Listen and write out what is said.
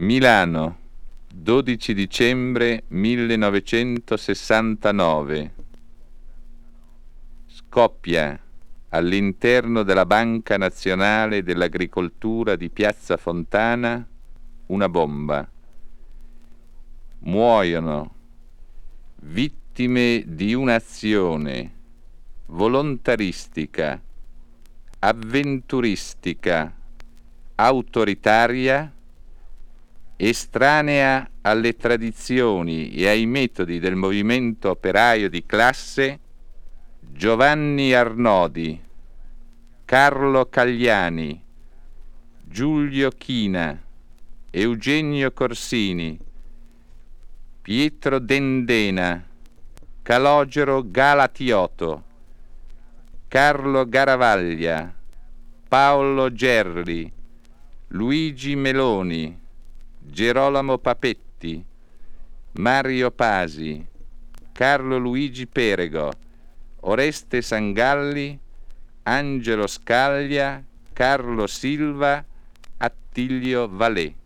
Milano, 12 dicembre 1969. Scoppia, all'interno della Banca Nazionale dell'Agricoltura di Piazza Fontana, una bomba. Muoiono, vittime di un'azione volontaristica, avventuristica, autoritaria, estranea alle tradizioni e ai metodi del movimento operaio di classe, Giovanni Arnodi, Carlo Cagliani, Giulio China, Eugenio Corsini, Pietro Dendena, Calogero Galatioto, Carlo Garavaglia, Paolo Gerli, Luigi Meloni, Gerolamo Papetti, Mario Pasi, Carlo Luigi Perego, Oreste Sangalli, Angelo Scaglia, Carlo Silva, Attilio Valè.